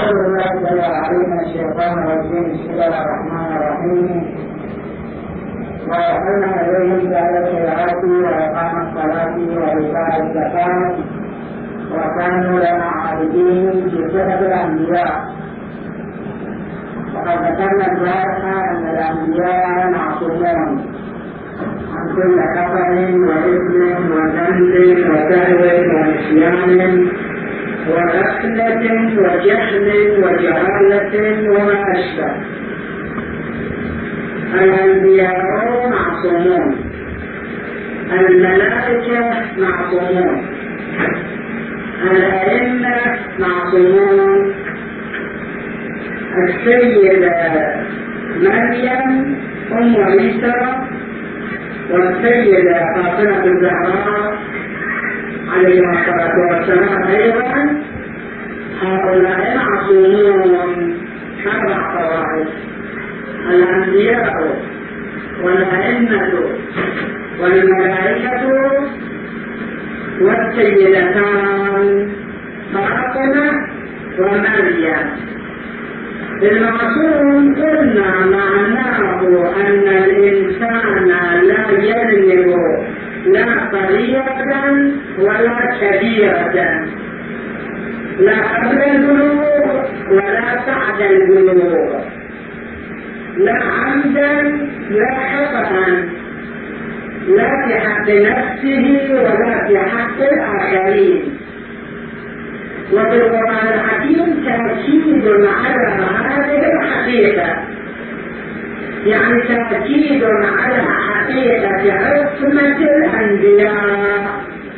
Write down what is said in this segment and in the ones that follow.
أعوذ بالله العليم من الشيطان الرجيم. بسم الله الرحمن الرحيم. وأرسلنا إليهم داعية الخيرات وإقام الصلاة وإيتاء الزكاة وكانوا لنا عابدين في صحة الأنبياء. وقد ذكرنا البارحة أن الأنبياء معصومون عن كل خطأ وإثم وذنب وسهو ونسيان وغفلة وجهل وجهالة وما أشبه. الأنبياء معصومون، الملائكة معصومون، الأئمة معصومون، السيدة مريم أم عيسى والسيدة فاطمة الزهراء عليها الصلاة والسلام أيضا، هؤلاء معصومون. 4 طوائف: الأنبياء والأئمة والملائكة والسيدتان فاطمة ومريم. المعصوم قلنا معناه أن الإنسان لا يذنب لا صغيرة ولا كبيرة، لا قبل البلوغ ولا بعد البلوغ، لا عمدا لا خطأ، لا في حق نفسه ولا في حق الآخرين. وفي القرآن الحكيم تأكيد على هذه الحقيقة، يعني تأكيد على حقيقة عصمة الأنبياء،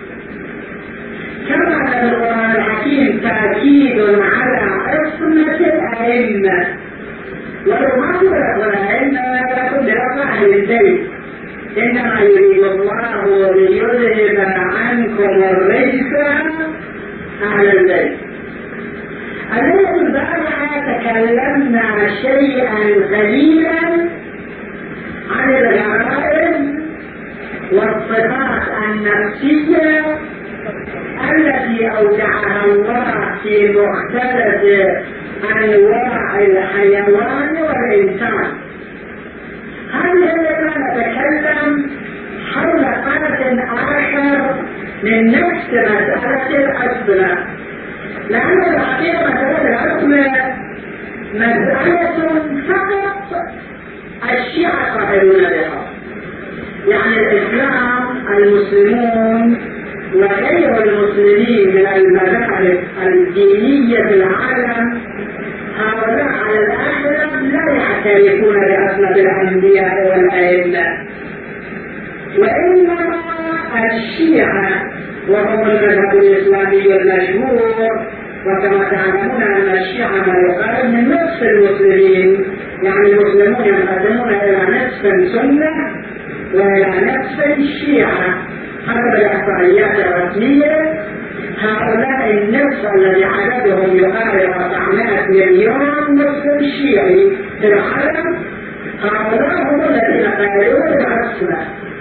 كما في القرآن الحكيم تأكيد على عصمة الأئمة. ولو ما تقول الأئمة يكون برفع البيت، إنما يريد الله ليذهب عنكم الرجس أهل البيت. الليلة البارحة تكلمنا شيئا قليلا عن الغرائز والصفات النفسية التي أودعها الله في مختلف أنواع الحيوان والإنسان. هذه الليلة نتكلم حول قرن آخر من نفس مسألة العصمة، لأن الحقيقة مسألة العصمة مسألة فقط الشيعة قائلون بها. يعني الإسلام، المسلمون وغير المسلمين من المذاهب الدينية في العالم، هؤلاء على الأغلب لا يعترفون بعصمة الأنبياء والأئمة، وإنما الشيعة وهم المذهب الإسلامي المشهور. وكما تعلمون أن الشيعة ما يقارب من نصف المسلمين، يعني المسلمون ينقسمون إلى نصف سنة وإلى نصف الشيعة حسب الإحصائيات الرسمية. هؤلاء النصف الذي عددهم يقارب 400 مليون مسلم شيعي في العالم، هؤلاء هم الذين قالوا بالعصمة.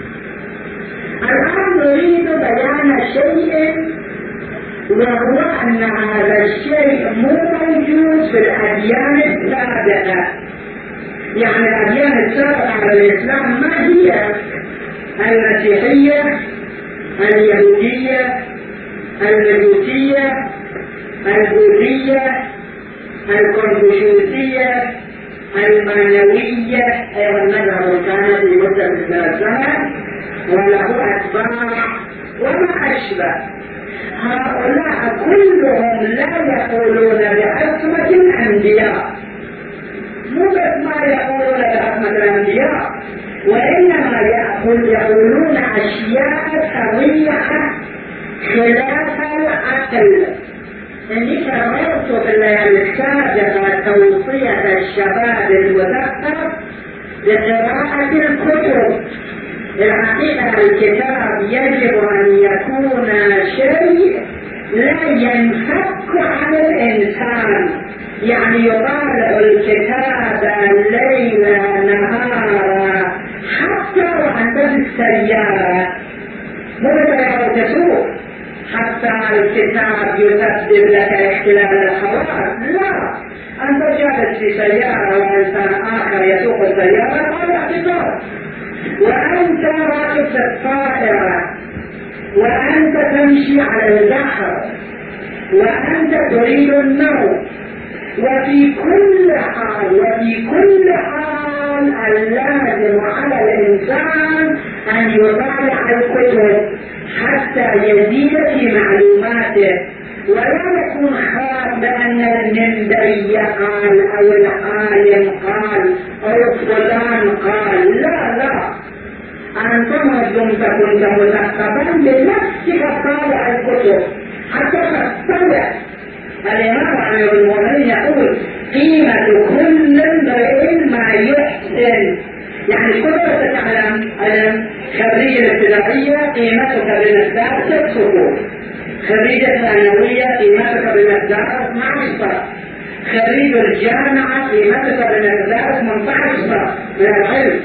الآن نريد بيان شيء، وهو أن هذا الشيء مو موجود في الأديان السابقة. يعني الأديان السابقة على الإسلام ما هي؟ المسيحية، اليهودية، المجوسية، البوذية، الكونفوشيوسية، المانوية، أيضا مذهب كان في مدة من الزمن وله أتباع وما أشبه. هؤلاء كلهم لا يقولون بعصمة الأنبياء، مو بس ما يقولون بعصمة الأنبياء، وإنما يقولون أشياء صريحة خلاف العقل. إني شرعت في الليالي السابقة توصية الشباب المثقف بقراءة الكتب. الحقيقة الكتاب يجب أن يكون شيء لا ينفك عن الإنسان، يعني يطالع الكتاب ليلا نهارا حتى وأنت في السيارة، مو تسوق، حتى حتى الكتاب يسبب لك اختلال الحواس. لا، أنت جالس في سيارة وإنسان آخر يسوق السيارة، هذا اعتقاد. وأنت راكب في الطائرة وأنت تمشي على البحر وأنت تريد النوم. وفي كل حال اللازم على الإنسان أن يطالع الكتب حتى يزيد في معلوماته، ولا يكون خاف بأن المنبري قال أو العالم قال أو فلان قال. لا، أنتم كنت مثقفا بنفسك تطالع الكتب حتى تطلع. الإمام أمير المؤمنين يقول قيمة كل امرئ ما يحسن. يعني كل تعلم خريج الابتدائية قيمتك بمقدار 6 صفوف، خريج الثانوية قيمتك بمقدار 12 صف، خريج الجامعة قيمتك بمقدار 18 صف من العلم،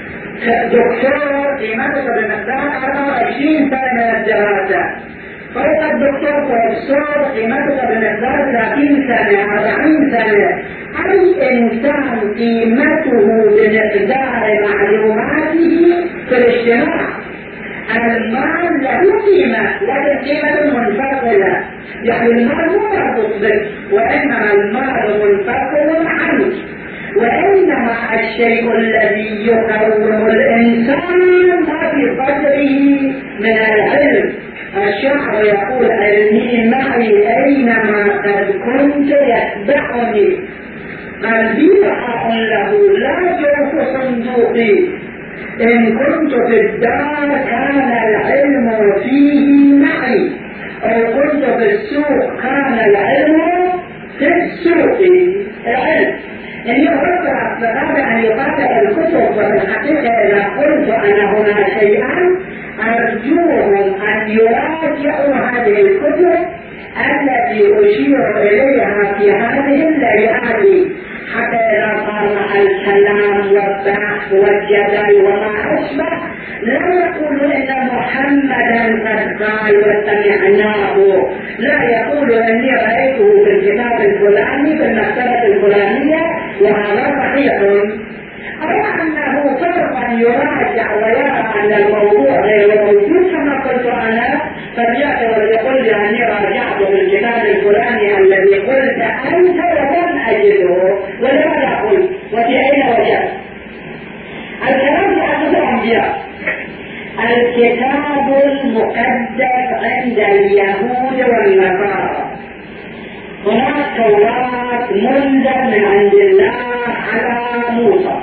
دكتور قيمتك بمقدار 24 سنة من الدراسة، فوق الدكتور بروفيسور قيمتك بمقدار 30 سنة 40 سنة. أي إنسان قيمته بمقدار معلوماته في الاجتماع. المال له قيمة لكن قيمة منفصلة، يعني المال مو مربوط بك، وإنما المال منفصل عنك. وإنما الشيء الذي يقوم الإنسان ما في قدره من العلم. الشاعر يقول علمي معي أينما قد كنت يتبعني، قلبي حق له لا جوف صندوقي، إن كنت في الدار كان العلم فيه معي، أو كنت في السوق كان العلم في السوق. العلم إن يفكر فهذا أن يقرأ الكتب. وفي الحقيقة إذا قلت أن هنا شيئا أرجوهم أن يراجعوا هذه الكتب التي أشير إليها في هذه الليالي، حتى إذا صار الكلام والبحث والجدل وما أشبه لا يقول إن محمدا قد قال وسمعناه، لا يقول إني رأيته في الكتاب الفلاني في المكتبة الفلانية وهذا صحيح، أو أنه فرقا يراجع ويرى أن الموضوع غير موجود كما قلت أنا، فليأتي ويقول لي أني راجعت في الكتاب الفلاني الذي قلت أنت ولم أجده، ولماذا قلت وفي أين وجدت؟ الكلام في الأنبياء. الكتاب المقدس عند اليهود والنصارى، هناك توراة منزل من عند الله على موسى،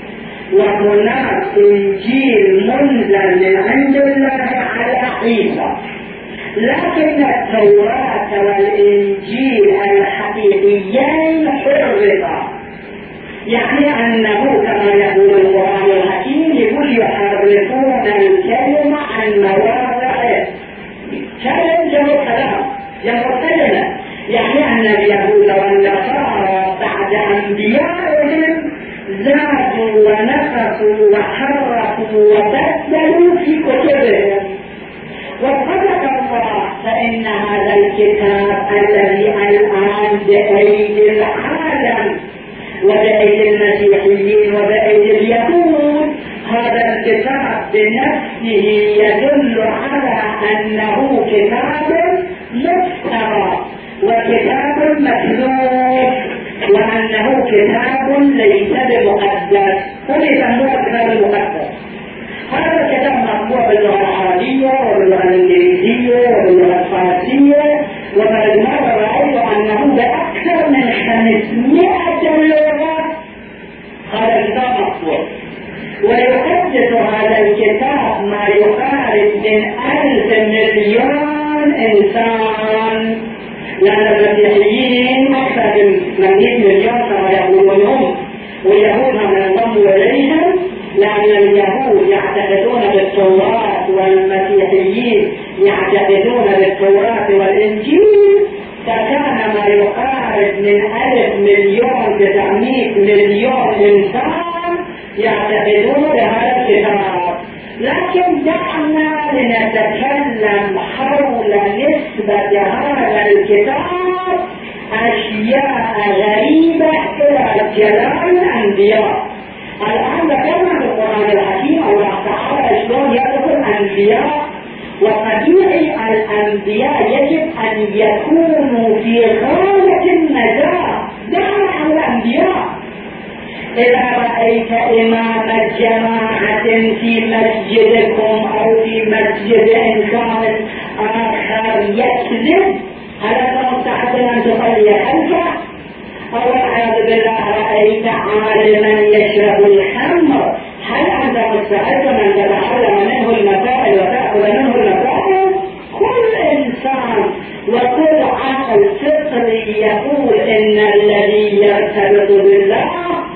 وهناك إنجيل منزل من عند الله على عيسى. لكن التوراة والإنجيل الحقيقيين حرفا، يعني أنه كما يقول القرآن الحكيم يقول يحرفون الكلمة عن مواضعه. كلمة جمع كلام جمع كلمة، يعني أن اليهود والنصارى بعد أنبيائهم زادوا ونقصوا وحرفوا وبدلوا في كتبهم. وصدق الله، فإن هذا الكتاب الذي الآن بأيدي العالم وبأيدي المسيحيين وبأيدي اليهود، هذا الكتاب بنفسه يدل على أنه كتاب مفترى وكتاب مكذوب، وأنه كتاب ليس بمقدس، فليسموه الكتاب المقدس. هذا الكتاب مطبوع باللغة العربية وباللغة الإنجليزية وباللغة الفارسية، وبالمرة رأيت أنه بأكثر من 500 لغة هذا الكتاب مطبوع. ويحدث هذا الكتاب ما يقارب من 1000 مليون إنسان، لأن المسيحيين أكثر من 100 مليون كما يقولون هم، واليهود هم ينضموا إليهم، لأن اليهود يعتقدون بالتوراة والمسيحيين يعتقدون بالتوراة والإنجيل، فكان ما يقارب من 1000 مليون 900 مليون إنسان يعتقدون بهذا الكتاب. لكن دعنا لنتكلم حول نسبة هذا الكتاب أشياء غريبة إلى جلال الأنبياء. الآن ذكرنا في القرآن الحكيم الله تعالى شلون يذكر الأنبياء، وطبيعي الأنبياء يجب أن يكونوا في غاية النجاة. دعنا عن الأنبياء. إذا رأيت إمام جماعة في مسجدكم أو في مسجد إنسان آخر يكذب، هل أنت مستعد أن تصلي خلفه؟ أو والعياذ بالله رأيت عالما يشرب الخمر، هل أنت مستعد أن تتعلم منه المسائل وتأخذ منه المسائل؟ كل إنسان وكل عقل فطري يقول إن الذي يرتبط بالله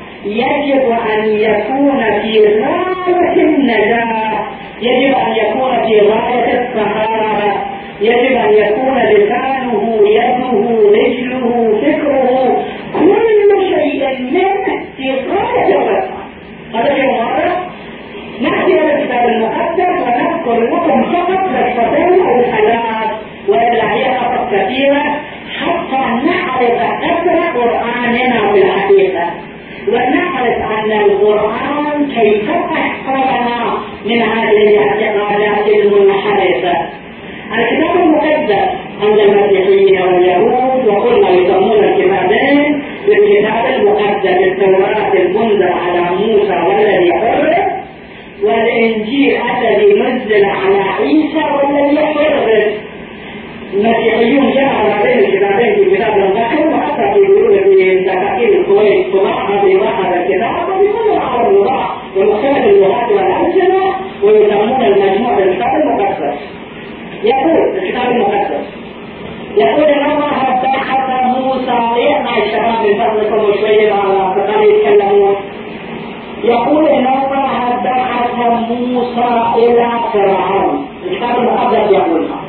يجب أن يكون في غاية النجاة، يجب أن يكون في غاية الطهارة، يجب أن يكون لسانه يده رجله فكره كل شيء منه في غاية الرفع. هذا شيء واضح. نأتي إلى الكتاب المقدس ونذكر لكم فقط قصتين أو ثلاث، وإلا هي فقط كثيرة، حتى نعرف قدر قرآننا بالحقيقة، ونعرف أن القرآن كيف أحفظنا من هذه الاعتقادات المنحرفة. الكتاب المقدس عند المسيحيين واليهود، وقلنا يسمون الكتابين بالكتاب المقدس التوراة المنزل على موسى والذي حرف، والإنجيل الذي نزل على عيسى والذي حرف. المسيحيون جمعوا هذين الكتابين في كتاب المقدس، وحتى في دكاكين الكويت طبعها ببعض الكتاب وبكل العرب الوضع ومختلف اللغات والألسنة، ويسمون المجموع بالكتاب المقدس. يقول الكتاب المقدس، يقول إن الله بعث موسى، يسمع الشباب من فضلكم وشوية على فقال يتكلمون. يقول إن الله بعث موسى إلى فرعون، الكتاب المقدس يقولها،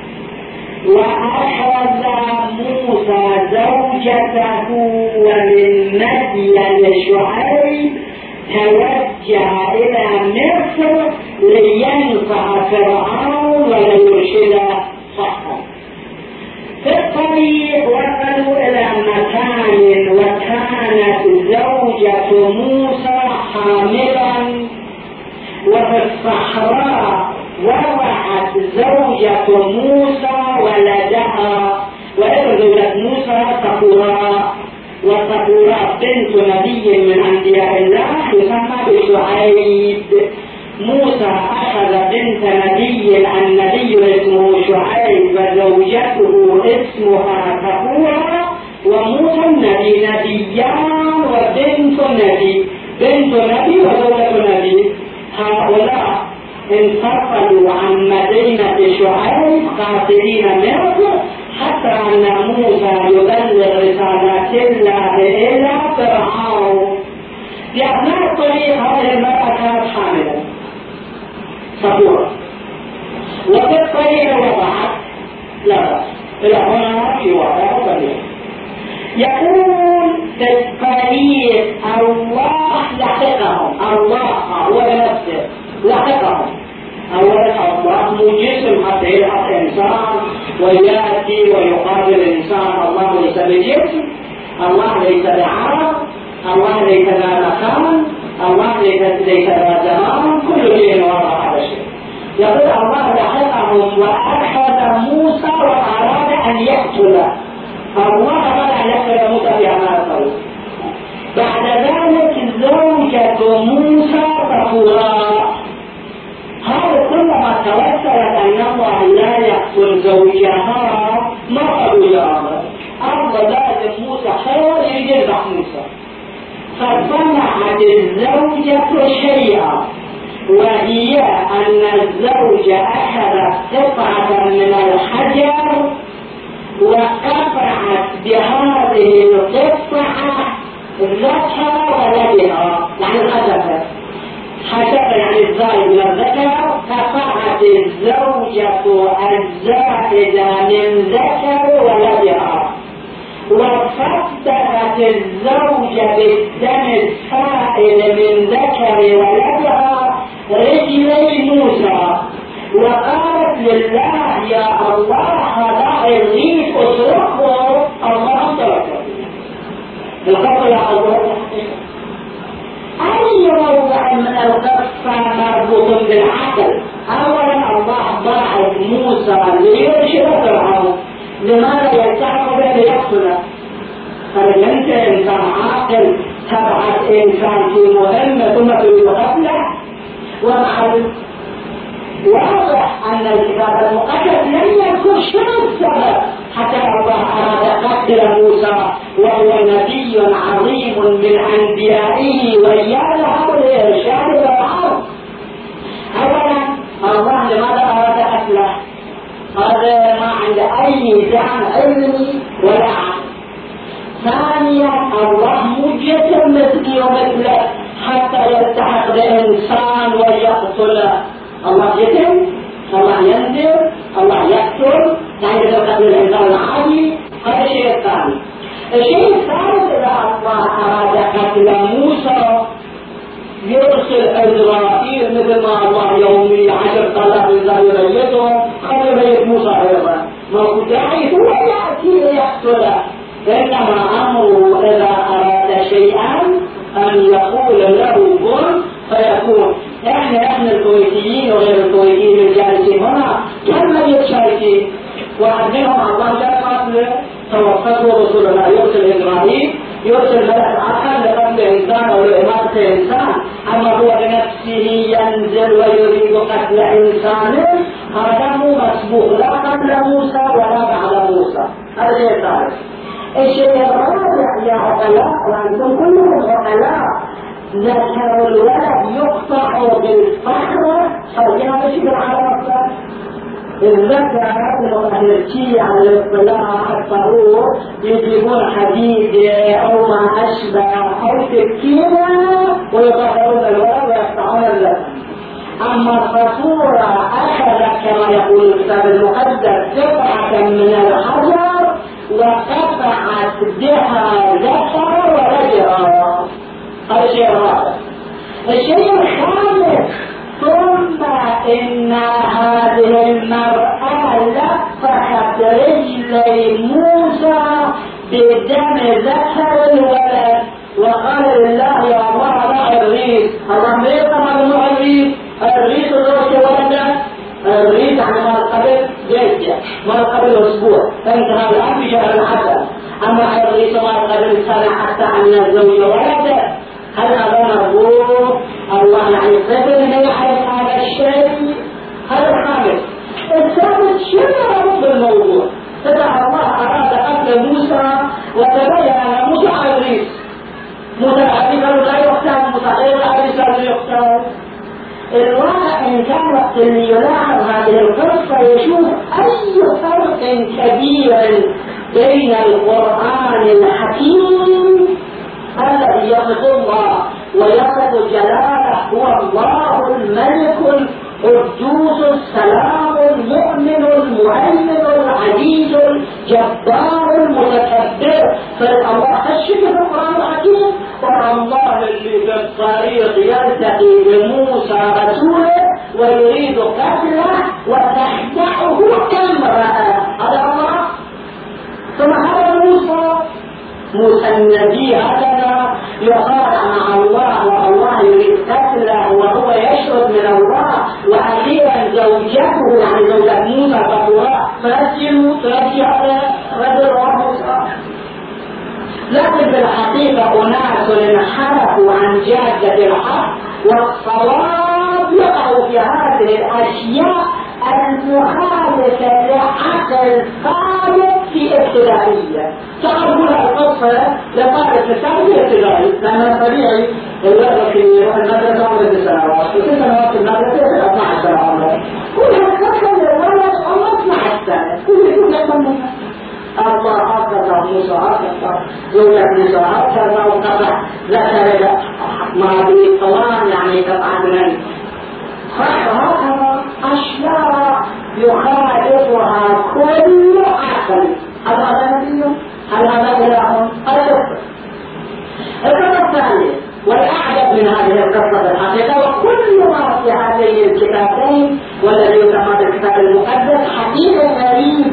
وأخذ موسى زوجته ومن مدين شعيب توجه إلى مصر لينفع فرعون وليرشد صحبه. في الطريق وصلوا إلى مكان وكانت زوجة موسى حاملا، وفي الصحراء وضعت زوجة موسى ولدها، وإذا زوجة موسى صفوراء، وصفوراء بنت نبي من أنبياء الله يسمى بشعيب. موسى أخذ بنت نبي، النبي اسمه شعيب وزوجته اسمها صفوراء، وموسى النبي نبيان وبنت نبي، بنت نبي وزوجة نبي. هؤلاء انفصلوا عن مدينة شعيب قاصدين مصر، حتى أن موسى يبلغ رسالات الله إلى فرعون. في أثناء الطريق هذه المرأة كانت حاملة صفورة، وفي الطريق وضعت لا بأس. إلى هنا في وضع طريق. يقول في الطريق الله لحقهم، الله هو بنفسه لحقهم. أولا الله مو جسم حتى يلحق إنسان ويأتي ويقابل الإنسان. الله ليس بجسم، الله ليس بعرض، الله ليس ذا مكان، الله ليس ذا زمان، كل شيء وراء هذا الشيء. يقول الله لحقهم وأخذ موسى وأراد أن يقتله. الله بدأ يقتل موسى في هذا الطريق. بعد ذلك زوجة موسى صفوراء. هذا كلما توسلت أن الله لا يقتل زوجها ما قالوا يا أرض لازم موسى خير يجرح موسى. فصنعت الزوجة شيئا، وهي أن الزوجة أخذت قطعة من الحجر وقطعت بهذه القطعة ذكر ولدها، يعني الأذكر حسب يعني الزائد من الذكر. قطعت الزوجة الزائدة من ذكر ولدها، وصدقت الزوجة بالدم السائل من ذكر ولدها رجلي موسى وقالت لله يا الله هذا عريس اتركه، الله تركه. القصة يا الله أي موضع من القصة مربوط بالعقل؟ أولا الله ضاعف موسى ليرشد فرعون، لماذا يلتحق به ليقتله؟ فلن أنت إنسان عاقل تبعث إنسان في مهمة ثم تريد قتله؟ ومع واضح أن الكتاب المقدس لم يذكر شنو السبب حتى الله أراد قتل موسى وهو نبي عظيم من أنبيائه وإياه الإرشاد والعرض. أولا الله لماذا أراد قتله؟ هذا ما عند أي دعم علمي ولا عقل. ثانيا الله مجسم مثلي ومثله حتى يلتحق بإنسان ويقتله. الله يتم، الله ينزل، الله يقتل، يعني قتل الإنسان العادي. هذا الشيء الثاني. الشيء الثالث إذا الله أراد قتل موسى يرسل إسرائيل مثل ما الله يومي 10,000 إنسان يبيتهم، قد يبيت موسى أيضا. ما هو داعي هو يأتي ليقتله، إنما أمره إذا أراد شيئا أن يقول له كن فيكون. احنا الكويتيين وغير الكويتيين الجالسين هنا كم يتشاركين؟ واحد منهم الله جل قبل توفته رسول الله يرسل إبراهيم، يرسل ملك آخر لقتل إنسان أو لإماتة إنسان، أما هو بنفسه ينزل ويريد قتل إنسان، هذا مو مسبوق لا قبل موسى ولا بعد موسى. هذا شيء ثالث. الشيء الرابع يا عقلاء وأنتم كلهم عقلاء، ذكر الولد يقطع بالفخر فجاء بشكل على نفسه. الذكر المؤهلتي على الاطلاع الطهور يجيبون حديد أو ما أشبه أو سكينة ويطهرون الولد ويقطعون اللحم. أما الفصورة أخذت كما يقول الكتاب المقدس قطعة من الحجر وقطعت بها ذكر ورجلها. هذا الشيء الرابع. الشيء الخامس ثم إن هذه المرأة لفحت رجلي موسى بدم ذكر الولد وقال لله يا الله لا الريس. الله ما يفهم هذا الريس، الريس الروح ولده، الريس عن ما قبل جيجة ما قبل أسبوع فانتهى الآن في شهر العسل. أما الريس ما قبل سنة حتى عن الزوج ولده، هل هذا مربوط؟ الله يعني قبل من يعرف هذا الشيء. هذا الخامس. الثالث شيء مربوط بالموضوع. إذا الله أراد قتل موسى وتبين أن موسى الريس، موسى العزيز لا يقتل، موسى غير العزيز لا يقتل. الواقع إن كان وقت اللي يلاحظ هذه القصة يشوف أي فرق كبير بين القرآن الحكيم الذي يصف الله ويصف جلاله هو الله الملك القدوس السلام المؤمن المهيمن العزيز الجبار المتكبر. فالله خشي في القرآن الحكيم والله اللي في الطريق يلتقي بموسى رسوله ويريد قتله وتخدعه كامرأة. هذا الله. ثم هذا موسى النبي هكذا يقاطع مع الله والله يريد قتله وهو يشرب من الله. واخيرا زوجته يعني زوجة موسى فهو ترجع رجل موسى. لكن في الحقيقة أناس انحرفوا عن جادة الحق والصواب يقع في هذه الأشياء المخالفة لعقل ثابت في ابتدائية. تعرفون القصة لقاعدة الثابت ابتدائي لأن طبيعي الولد يروح المدرسة عمره 6 سنوات و6 سنوات المدرسة 12 سنة عمره. كل هالقصة للولد عمره 12 سنة كل يكون يقوم الله هكذا موسى هكذا زوجة موسى هكذا وقطع ذكر ما بالطوال يعني قطعة من فهكذا أشياء يخالفها كل عقل. هل هذا نبي؟ هل هذا إله؟ هذا كفر. القصة الثانية والأعجب من هذه القصة الحقيقة وكل ما في والذي يسمى بالكتاب المقدس حقيقة غريب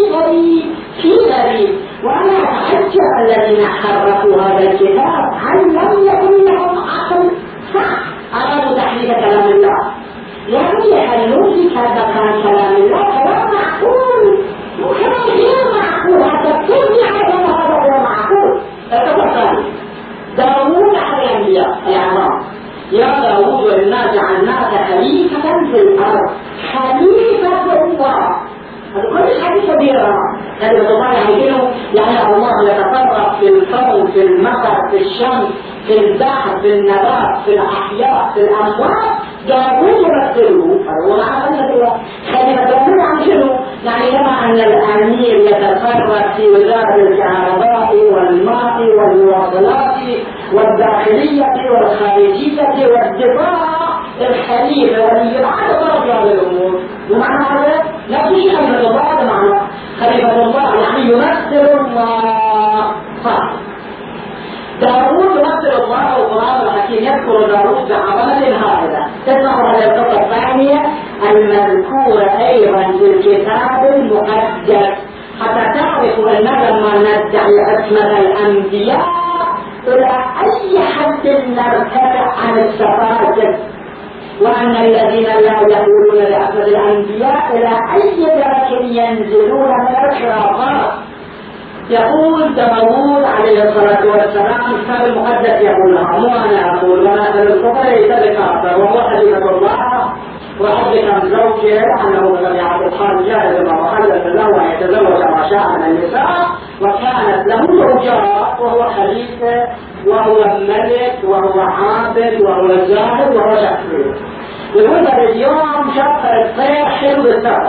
في غريب. وأنا أتعجب الذين حرفوا هذا الكتاب، هل لم يكن لهم عقل؟ صح، أرادوا تحريف كلام الله، يعني يحلون في كلام الله كلام معقول، وكلام غير معقول، حتى تبني على هذا غير معقول. تتفضل داوود على الأنبياء الأعراب: يا داوود إنا جعلناك خليفة في الأرض. خليفة الله، هذا كل حديث كبيرة. كلمة الله يعني الله يتصرف في الكون، في المطر، في الشمس، في البحر، في النبات، في الأحياء، في الأموات. داوود يمثله، هو معنى كلمة داوود عن شنو؟ يعني كما أن الأمير يتصرف في وزارة الكهرباء والماء والمواصلات والداخلية والخارجية والدفاع، الخليفة ولي العهد ضرب هذه الأمور. ومعنى هذا لا شيء خليفة الله، هذا معنى خليفة الله يعني يمثل الله. صح، داوود يمثل الله. والقرآن الحكيم يذكر داوود بعظمة هائلة. تسمع هذه القصة الثانية المذكورة أيضا في الكتاب المقدس، حتى تعرفوا أننا لما ندعي عصمة الأنبياء إلى أي حد نرتفع عن السفاسف، وأن الذين لا يقولون لعصمة الأنبياء إلى أي درجة ينزلون من الخرافات. يقول داوود عليه الصلاة والسلام الكتاب المقدس يقولها، مو أنا أقول، وأنا الكفر ليس بكافر، وهو خليفة الله وحدث من زوجه أنه لم يعد الخارج جاهز ومخلف له وأن يتزوج ما شاء من النساء، وكانت له زوجات وهو خليفة وهو ملك وهو عابد وهو زاهد وهو شكور. يقول اليوم شاف الطير حلو بالسفر،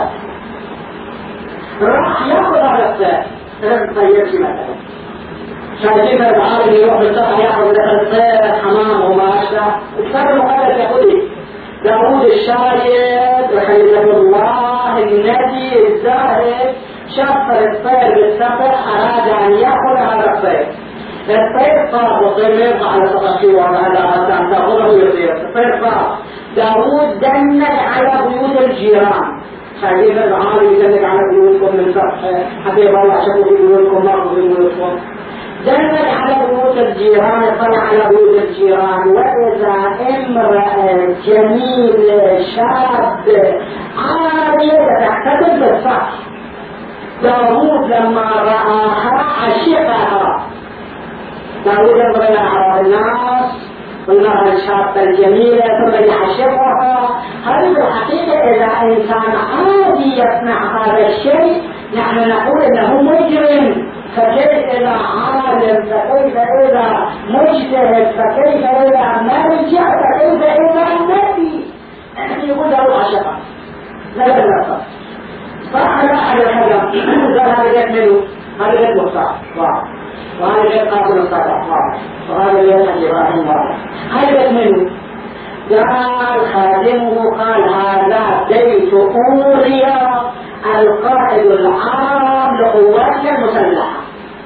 راح ياخذ هذا الطير طيب في مثلا شايفين العالم يروح بالسفر ياخذ الطير حمام وما أشبه. الكتاب المقدس يقول داوود الشاهد وخليفة الله النبي الزاهد شاف الطير بالسفر، أراد أن يأخذ هذا الطير. الطير صار والطير يرفع على سطحه وعلى أن تأخذه يطير. الطير صار داوود دنك على بيوت الجيران. شايفين العالم يدنك على بيوتكم من سطح حبيب الله شكوا في بيوتكم مرضوا في بيوتكم. دنك على بيوت الجيران، طلع على بيوت الجيران، وإذا امرأة جميل شاب عادية تحتفل بالصح. داوود لما رآها عشقها. داوود ينظر على الناس والمرأة الشابة الجميلة ثم يعشقها. هذه الحقيقة إذا إنسان عادي يصنع هذا الشيء نحن نقول إنه مجرم. فكيف إذا عالم، فكيف إذا مجتهد، فكيف إذا مرجع، فكيف إذا نبي. يعني يقول له عشقا لا صح لا على الحجم. قال هذا جت منه، هذا جت مصطفى وهذا جت قابل الصدق وهذا جت إبراهيم هذا جت منه. قال خادمه قال هذا بيت أوريا القائد العام لقواتنا المسلحة.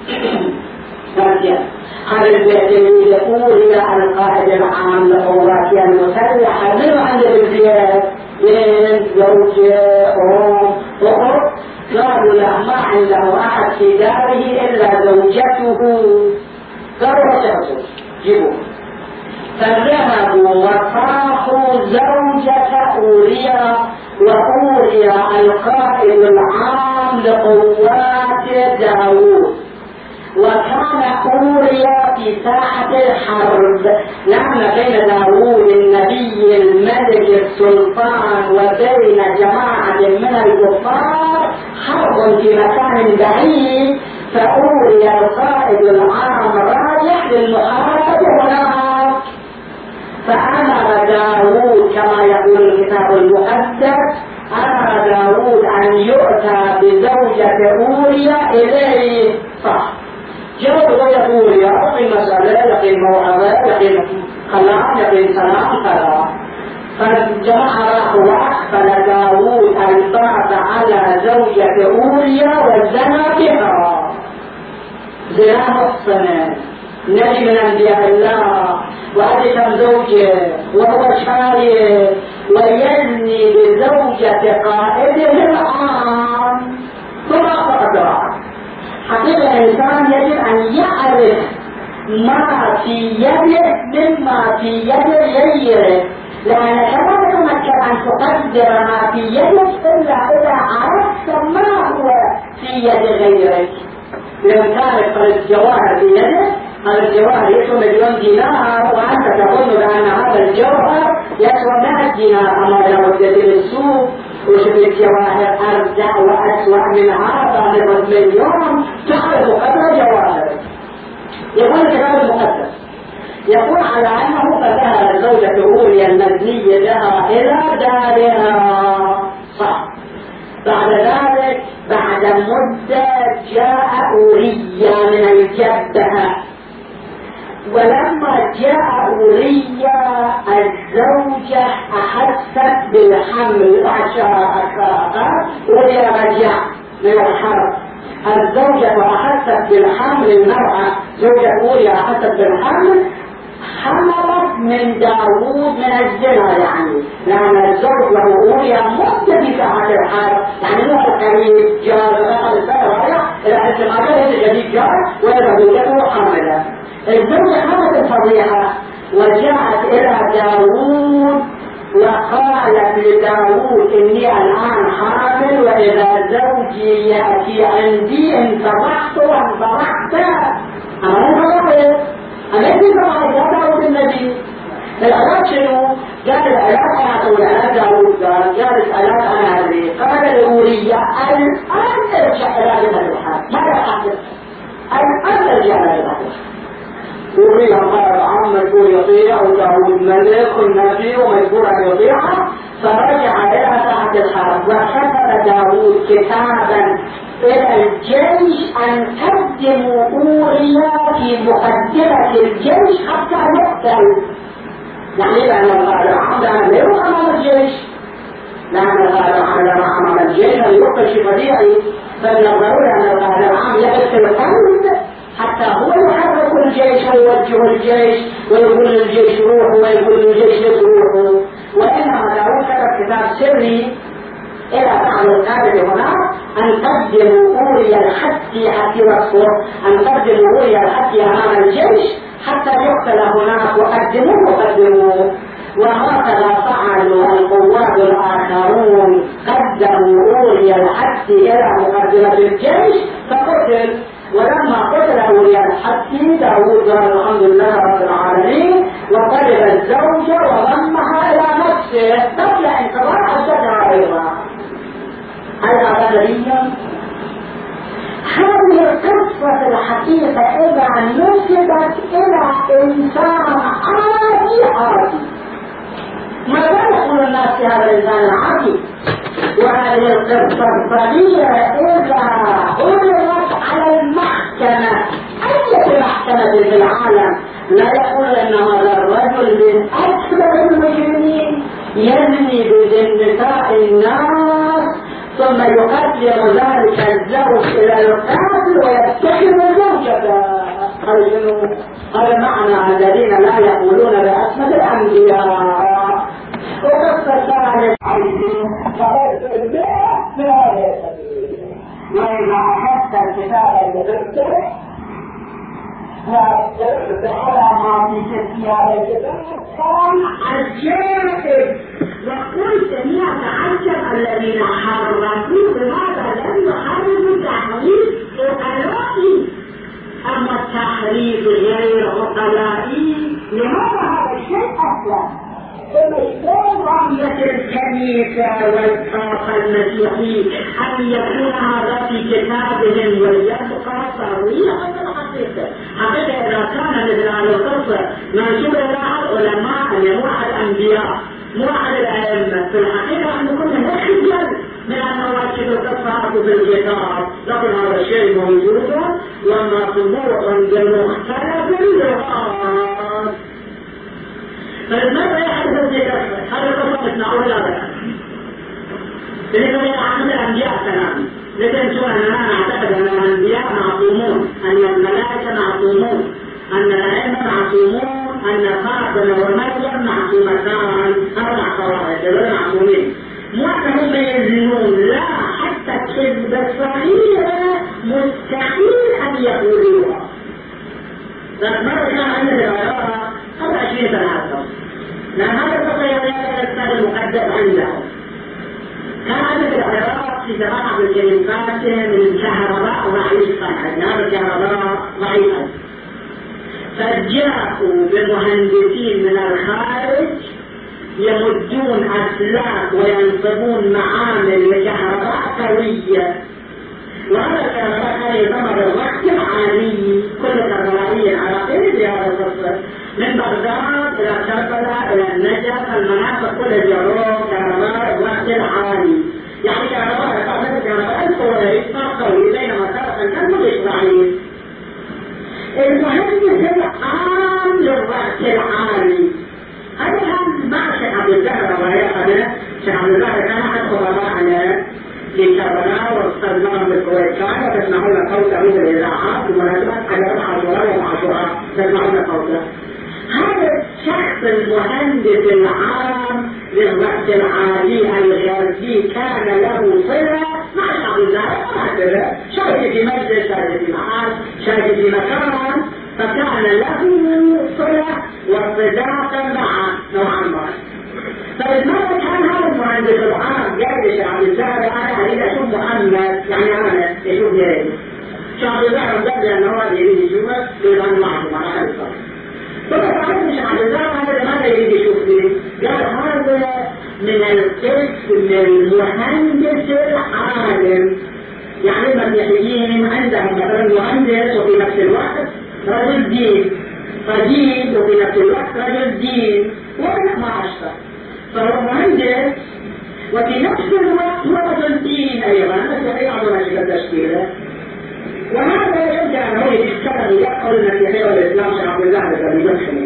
هذا البيت الذي أوريا القائد العام لقواتنا المسلحة من عند البيت بين زوجة وأخت. قالوا لا ما عنده أحد في داره إلا زوجته. قالوا لا جيبوه. فذهبوا وطاحوا زوجة أوريا وأوريا القائد العام لقوات داوود. وكان أوريا في ساحة الحرب، لأن بين داوود النبي الملك السلطان وبين جماعة من الكفار حرب في مكان بعيد، فأوريا القائد العام رايح للمحاربة هناك. فأمر داوود كما يقول الكتاب المقدس، أمر داوود أن يؤتى بزوجة أوريا إليه. صح، جاء زوجة أوريا يقين مسألة، يقين موعظة، يقين خلاق، يقين سلام كذا. فالجماعة راحوا وأقبل داوود الباب على زوجة أوريا وزنى بها زنا محصنة، نبي من أنبياء الله وأتى زوجه وهو شايب ويزني بزوجة قائده العام ثم أقدر. حقيقة الإنسان يجب أن يعرف ما في يده مما في يد غيره، لأنك لا تتمكن أن تقدر ما في يدك إلا إذا عرفت ما هو في يد غيرك. بإمكانك الجواهر في يدك، هذا الجواهر يسوى $1,000,000 وأنت تظن بأن هذا الجوهر يسوى $100 أما إذا وديت للسوق وشفت الجواهر أرجع وأسوأ من هذا نصف مليون تعرف قدر جواهرك. يقول الكتاب المقدس يقول على أنه فذهب زوجة أوليا المزنية لها إلى دارها. صح. بعد ذلك بعد مدة جاء أوريا من الجبهة، ولما جاء أوريا الزوجة أحست بالحمل أوريا رجع من الحرب. الزوجة أحست بالحمل، المرأة زوجة أوريا أحست بالحمل، حملت من داوود من الزنا، يعني لأن الزوج له أوريا مدة في ساعة الحرب، يعني نوع قريب جاء دخل السنة إلى حد ما كان الجديد جاء وإذا زوجته حملت. الزوجة حملت الفضيحة وجاءت إلى داوود وقالت لداوود إني الآن حامل وإذا زوجي يأتي عندي انفضحت وانفضحت. أنا انفضحت الذي طبعا يا داود النبي. العلاج شنو؟ قال العلاج أنا أقول أنا داود قال العلاج أنا أدري. قال لأوريا الآن ارجع إلى جبل الحرب، ماذا حدث؟ الآن ارجع إلى جبل الحرب. أوريا قال عم مجبور يطيع وداود ملك النبي ومجبور أن يطيعه، فرجع إلى ساعة الحرب وكتب داود كتابا إلى الجيش أن قدموا أوريا في مقدمة الجيش حتى يقتل. يعني لأن الغادر عمدا لا يروح أمام الجيش، لأن الغادر عمدا أمام الجيش يقتل شيء طبيعي، فمن الضروري أن الغادر عمدا يقتل القلب حتى هو يحرك الجيش ويوجه الجيش ويقول للجيش روحوا ويقول للجيش روحوا. وإنما داود كتب كتاب سري إلى بعض القادة هنا أن قدموا أوريا الحتي حتى وصفه، أن قدموا أوريا الحتي أمام الجيش حتى يقتل هناك وقدموه. وهكذا فعلوا القوات الآخرون، قدموا أوريا الحتي إلى مقدمة الجيش فقتل. ولما قتل أوريا الحتي داود قال الحمد لله رب العالمين وقلب الزوجة وضمها إلى نفسه قبل انقضاء الشجرة أيضا. هذا نبيا. هذه القصة في الحقيقة إذا نسبت إلى إنسان عادي ماذا يقول الناس في هذا الإنسان العادي؟ وهذه القصة الصغيرة إذا عرضت على المحكمة، أي محكمة في العالم لا يقول أن هذا الرجل من أكبر المجرمين يزني بنساء الناس ثم يقدم ذلك الزوج إلى القاتل ويتخذ زوجته. هذا معنى الذين لا يقولون بأسماء الأنبياء. وقصة ثالث وإذا أخذت الكتاب الذكر على ما في هذا الكتاب كان عجائب. وقل سمعت عجب الذين حرفوا بماذا لم يحرفوا تحريف عقلائي، أما التحريف غير عقلائي لماذا هذا الشيء أصلا؟ فمشكلة رؤية الكنيسة والطاقة المسيحي أن يكون هذا في كتابهم ويبقى صريحا بالحقيقة. حقيقة إذا كان مثل هذه القصة منسوبة إلى العلماء أن يموت الأنبياء مو على الأئمة، في الحقيقة أن كنا نخجل من أن نواجه القصة في الكتاب، لكن هذا الشيء موجود ومطبوع بمختلف اللغات. فلماذا يحدث في قصة؟ هذا القصة نسمعه لا بأس. بالنسبة لأحد الأنبياء كلام، لكن شو أننا نعتقد أن الأنبياء معصومون، أن الملائكة معصومون، أن الأئمة معصومون، أن فاطمة ومريم معصومتان 4 فوائد غير معصومين. مو أنهم يزنون، لا، حتى الكذبة الصغيرة مستحيل أن يقولوها. مرة كان عندنا العراق قبل 20 سنة أكثر، لأن هذا التصير الأستاذ المقدس عندهم. كان عندنا العراق في زمان عبد الكريم قاسم الكهرباء ضعيفا، هذا الكهرباء ضعيفا، فجاءوا بمهندسين من الخارج يمدون أسلاك وينصبون معامل لكهرباء قوية، وهذا الكهرباء كان يعتبر الوقت العالي. كل كهربائي عراقي بهذا القصة من بغداد إلى كربلاء إلى النجف، المناطق كلها جروا كهرباء الوقت العالي. يعني كهرباء تعتبر كهرباء القوي قوي، بينما سابقا كان مش ضعيف. المهندس العام للوقت العالي هذا كان مع شيخ عبد الله رواية. شيخ عبد الله كان أحد خبراءنا في كربلاء واستخدمهم بالكويت، كانوا تسمعون قوله مثل الإذاعات بمناسبة أيام عاشوراء وعاشوراء تسمعون قوله. هذا الشخص المهندس العام للوقت العالي الغربي كان له صلة مع شيخ عبد الله وهكذا، شاهد في مجلس، شاهد في محل، شاهد في مكان، فكان له صلة وصداقة معه نوعا ما. فلماذا كان هذا المهندس العام قال لشيخ عبد الله أنا أريد أشوف محمد، يعني أنا أشوف غيري. شيخ عبد الله قال لي أنه هذا يريد يشوفه يريد معه مع أحد الصف. فقال شيخ عبد الله هذا لماذا يريد يشوفني؟ قال هذا من القسم المهندس العالم. يعني المسيحيين عندهم مثلا مهندس وفي نفس الوقت رجل دين، قديم وفي نفس الوقت رجل دين، ولا ما أشبه. فهو مهندس وفي نفس الوقت هو رجل دين أيضا، المسيحيين عندهم هذه التشكيلة. وهذا يرجع أن هو يتكلم يقول المسيحية والإسلام. شيخ عبد الله الذي يمكن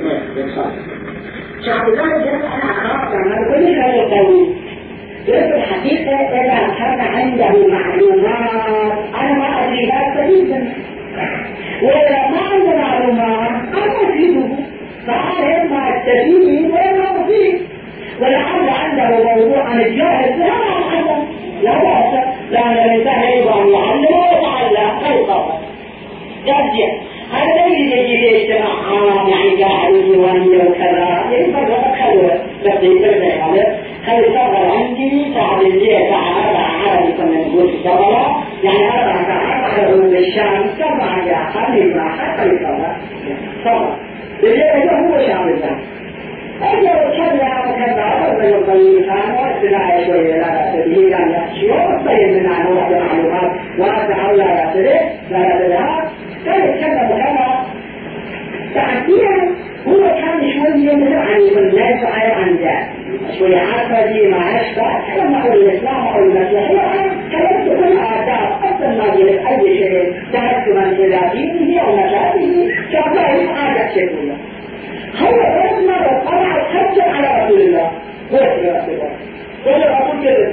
شيخ عبد الله يقول أنا أخاف أن كل شيء قوي. يقول الحقيقة إذا كان عنده معلومات أنا ما أدري لا سبيل، وإذا ما عنده معلومات أنا أفيده، فأنا إما أستفيد وإما أفيد. ولعل عنده موضوع عن الجاهل لا أعلم، لا بأس، لأن الإنسان يجب أن يعلم ويتعلم خلقه. يرجع هذا يجي في اجتماع عام يعني قاعدين وكذا يفرق خلوه بس يترجع عليه خلي صغر عندي ساعة الليل ساعة 4 عادي كنا نقول في الصغرة، يعني 4 ساعات على غروب الشمس 7 يا خلي حتى يصغر صغر بالليل هو شعب الله. أجل كذا وكذا ومن الطيبان واتباع شوية لا تدهيل عن يحشي ومطيب من عنه وحده معلومات وأدعى لا يصدق لا يدلها فيتكلم كما تعطيها. هو كان شوية متعني والناس عن ذات شوية عارفة دي ما أشبه لما أقول الإسلام أو المسيحية كانت كل آداب أصلا ما يجب أي شيء تعرف من خلافيه أو مشاكله شعبه يفعل شيء كله. هو اسمه وطلع الحجة على رسول الله ويقول رسول الله ويقول رسول كذب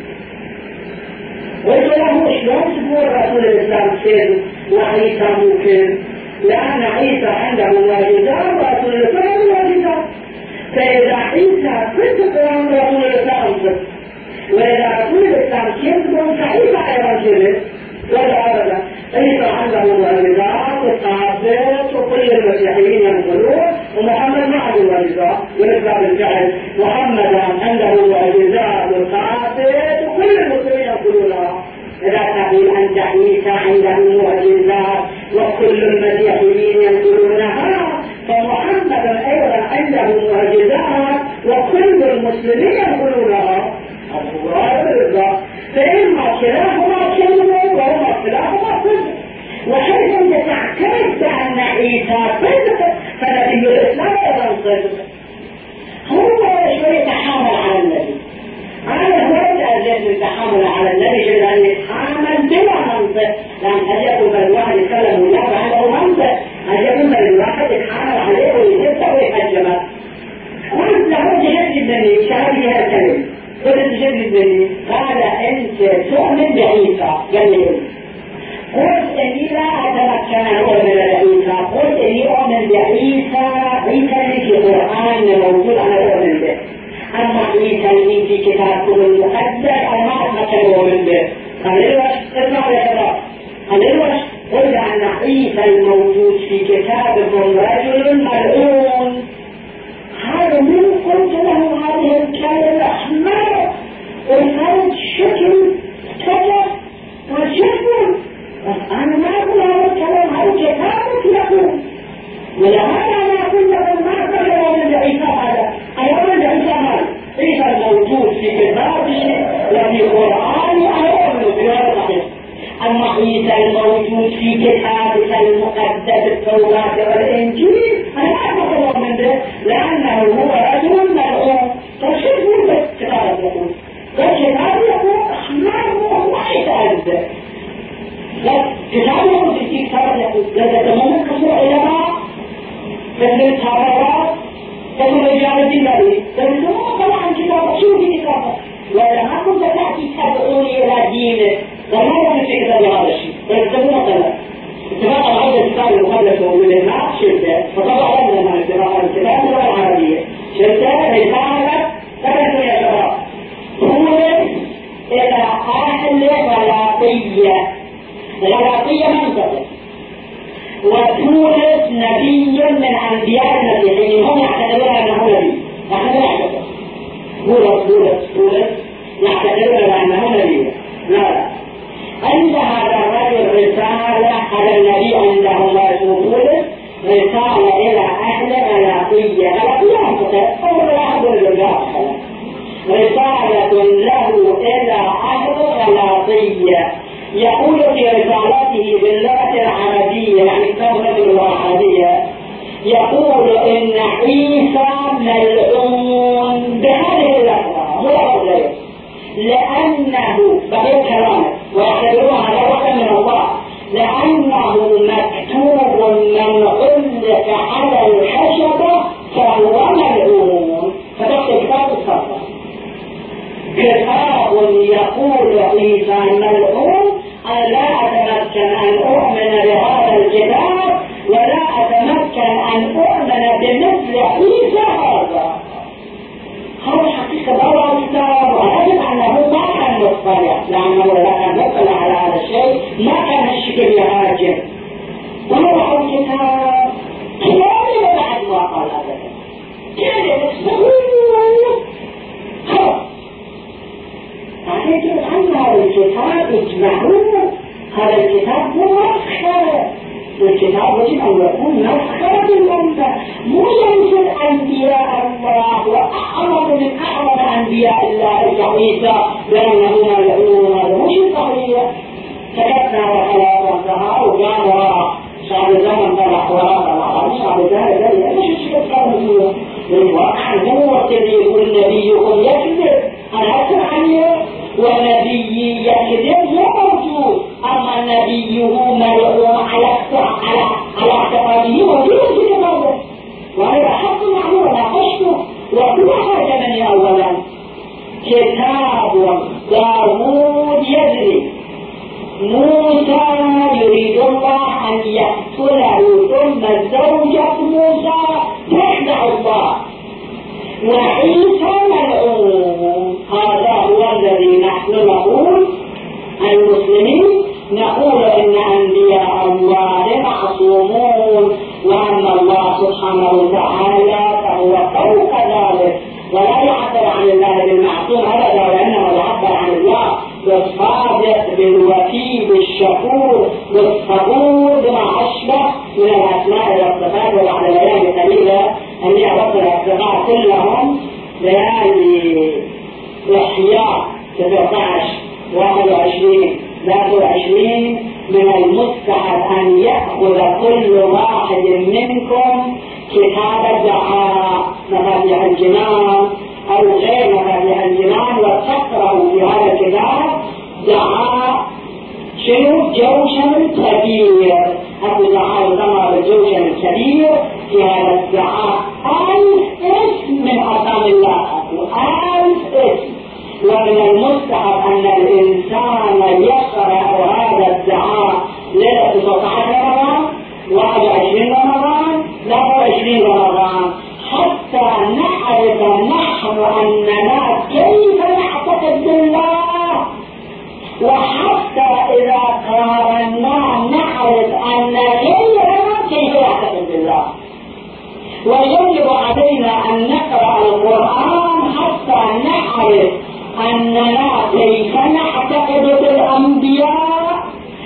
ويقول له شلون تقول رسول الإسلام كذب وعيسى ممكن، لأن عيسى عنده معجزات ورسول الإسلام معجزات. فإذا عيسى صدق رسول الإسلام صدق، وإذا رسول الإسلام كذب فعيسى أيضا كذب ولا أبدا. عيسى عنده معجزات وصحابات وكل المسيحيين ينقلون، ومحمد ما عنده معجزات ونسبة بالفعل محمد عنده معجزات وصحابات وكل المسلمين ينقلونها. إذا تقول أنت عيسى عنده معجزات وكل المسيحيين ينقلونها فمحمد أيضا عنده معجزات وكل المسلمين ينقلونها. فإما كلاهما كلمة وهما كلاهما صدق. وحيث أنت تعتقد أن عيسى صدق فنبي الإسلام أيضا صدق. هو شوية تحامل على النبي. أنا هو أجل التحامل على النبي شيء أن يتحامل بلا منطق، لأن أجل الواحد يتكلم ويجب عنده منطق، أجل الواحد يتحامل عليه ويهزه ويحجمه. قلت له جهد النبي شهد بها الكلمة قلت جهد النبي قال أنت تؤمن بعيسى قال لي قلت إني لا أتمكن أن أؤمن بعيسى، قلت إني أؤمن بعيسى عيسى القرآن موجود أنا أؤمن به. أما عيسى اللي في كتابكم المقدس أنا ما أتكلم به. خلينا اسمع يا شباب، خلينا قل أن عيسى الموجود في كتابكم رجل ملعون. هذا من قلت له هذه الكلمة أحمر وصارت شكل كذا وشكل. أنا ما أقول هذا الكلام، هذا كتابك يقول. ولهذا أنا أقول لهم ما أقول من عيسى هذا. أنا أقول عيسى هذا عيسى الموجود في كتابه وفي قرآنه أنا أؤمن بهذا الحديث. أما عيسى الموجود في كتابك المقدس التوراة والإنجيل أنا ما أؤمن به، لأنه هو رجل ملعون. فشوف هو الكتاب يقول، والكتاب يقول أحمر وعيسى هذا. كتاب يقول في كتاب يقول لذلك ممكن كسر علماء مثل التابعات تقول رجال الدين لي لذلك طلع عن كتابه شو في كتابه ولما كنت تأتي تدعوني إلى دينه وما يكون في كتاب هذا الشيء فلذلك مثلا اتفاق هذا الكتاب المقدس والعلماء شركة فطبعا لما اتفاق الكتاب اللغة العربية شركة رسالة ثلاثة يا شباب تولد إلى أهل غلاطية. الغلاطية منطقة وتولد نبي من أنبياء المسيحيين، هم يعتقدون أنه نبي، نحن لا نعتقد. ولد يعتقدون أنه نبي. لا، عند هذا الرجل رسالة على النبي عندهم ولد رسالة إلى أهل غلاطية. غلاطية منطقة أو رسالة له إلى أهل غلاطية. يقول في رسالته باللغة العربية يعني كتابة باللغة العربية يقول إن عيسى ملعون بهذه اللفظة مو لأنه بقي كلامه ويعتبرون على وحي من الله لأنه مكتوب من علق على الخشبة فهو ملعون. فتحت كتاب الصفة كتاب يقول عيسى ملعون. أنا لا أتمكن أن أؤمن بهذا الكتاب ولا أتمكن أن أؤمن بمثل عيسى هذا. هذا حقيقة دورة الكتاب وأجب أنه ما كان مطلع لأنه لا كان مطلع على هذا الشيء ما كان الشكل يهاجم وهو الكتاب كامل بعد ما قال هذا كامل فكيف أن هذا الكتاب اجمعوه. هذا الكتاب هو مسخرة. الكتاب يجب أن يكون مسخرة بالأمة مو ينزل أنبياء الله وأعظم من أعظم أنبياء الله عيسى بأنه ملعون. هذا مش صحيح. كتبنا وحياتها وقال شعب الزمن طلع وراء شعب ذلك مش كتاب مسؤول بالواقع هو الذي يقول نبيكم يكذب. أنا أكثر عنه ونبي يكذب موجود أما نبيه ملعون على اعتقاده وفيه في كتابه وهذا حق معلوم ناقشته وكل حاجة مني أولا كتاب داود يدري موسى يريد الله أن يقتله ثم زوجة موسى تخدع الله وعيسى ملعون. هذا هو الذي نحن نقول المسلمين نقول إن أنبياء الله معصومون وأن الله سبحانه وتعالى فهو فوق ذلك ولا يعبر عن الله بالمعصوم أبدا وإنما يعبر عن الله بالصادق بالوفي بالشكور بالصبور بما أشبه من الأسماء والصفات وعلى ليالي قليلة أن يعرف الأصدقاء كلهم ليالي إحياء 19 21 23 من المستحب أن يأخذ كل واحد منكم كتاب الدعاء مفاتيح الجنان أو غير مفاتيح الجنان وتقرأوا في هذا الكتاب دعاء شنو جوشن كبير. أبو دعاء الغمر بالجوشن الكبير في هذا الدعاء 1000 اسم من أسام الله 1000 اسم. ومن المستحب أن الإنسان يقرأ هذا الدعاء ليلة 19 رمضان 21 رمضان 23 رمضان حتى حتى نعرف نحن أننا كيف نعتقد بالله، وحتى إذا قارنا نعرف أن غيرنا كيف يعتقد بالله. ويجب علينا أن نقرأ القرآن حتى نعرف أننا كيف نعتقد بالأنبياء،